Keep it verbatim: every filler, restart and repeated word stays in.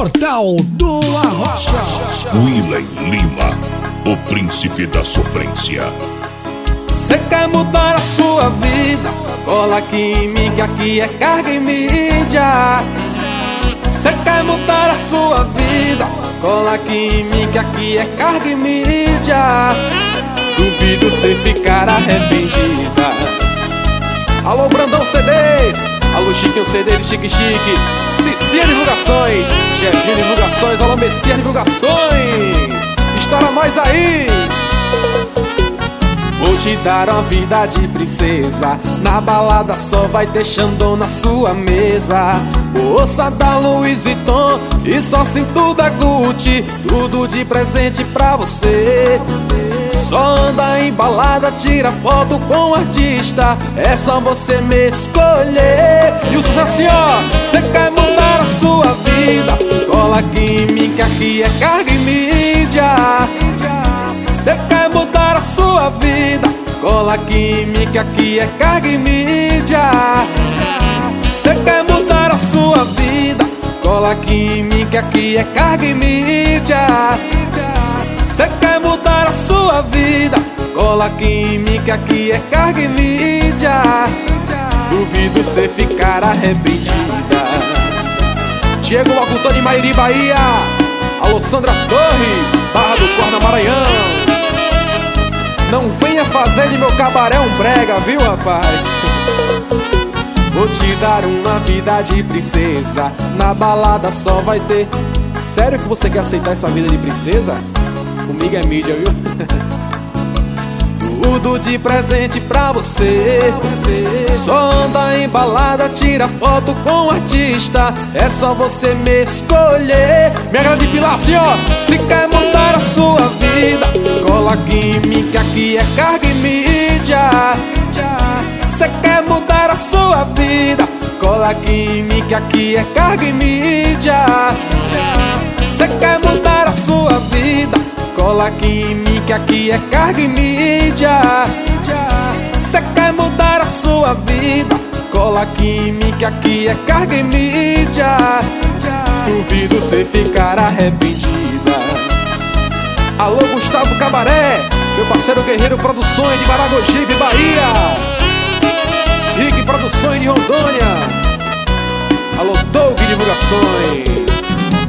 Portal do Arrocha. Willen Lima, o príncipe da sofrência. Cê quer mudar a sua vida? Cola aqui em mim que aqui é carga e mídia. Cê quer mudar a sua vida? Cola aqui em mim que aqui é carga e mídia. Duvido cê ficar arrependida. Alô Brandão C Ds, alô Chiquinho C D de Chique Chique, Cicinha Divulgações, Jefinho Divulgações, alô Messias Divulgações. Estoura mais aí! Vou te dar uma vida de princesa. Na balada só vai ter Xandão na sua mesa. Bolsa da Louis Vuitton e só cinto da Gucci, tudo de presente pra você. Só anda em balada, tira foto com o artista, é só você me escolher. E o sucesso, ó, cê quer mudar a sua vida? Cola aqui em mim que aqui é carga e mídia. Cê quer mudar a sua vida? Cola aqui em mim que aqui é carga e mídia. Cê quer mudar a sua vida? Cola aqui em mim que aqui é carga e mídia. Cê quer mudar a sua vida? Cola aqui em mim que aqui é carga e mídia. Duvido cê ficar arrependida. Diego Locutor de Mairi, Bahia. Alô Sandra Torres, Barra do Corna, Maranhão. Não venha fazer de meu cabaré um brega, viu, rapaz? Vou te dar uma vida de princesa. Na balada só vai ter. Sério que você quer aceitar essa vida de princesa? Comigo é mídia, viu? Tudo de presente pra você, você. Só anda em balada, tira foto com o artista, é só você me escolher. Minha grande pilar assim, ó. Se quer mudar a sua vida, cola aqui em mim que aqui é carga e mídia. Se quer mudar a sua vida, cola aqui em mim que aqui é carga e mídia. Se quer mudar a sua vida, cola aqui em mim que aqui é carga e mídia. Cê quer mudar a sua vida? Cola aqui em mim que aqui é carga e mídia. Duvido cê ficar arrependida. Alô Gustavo Cabaré, meu parceiro Guerreiro Produções de Maragogipe, Bahia. Rick Produções de Rondônia. Alô Doug Divulgações.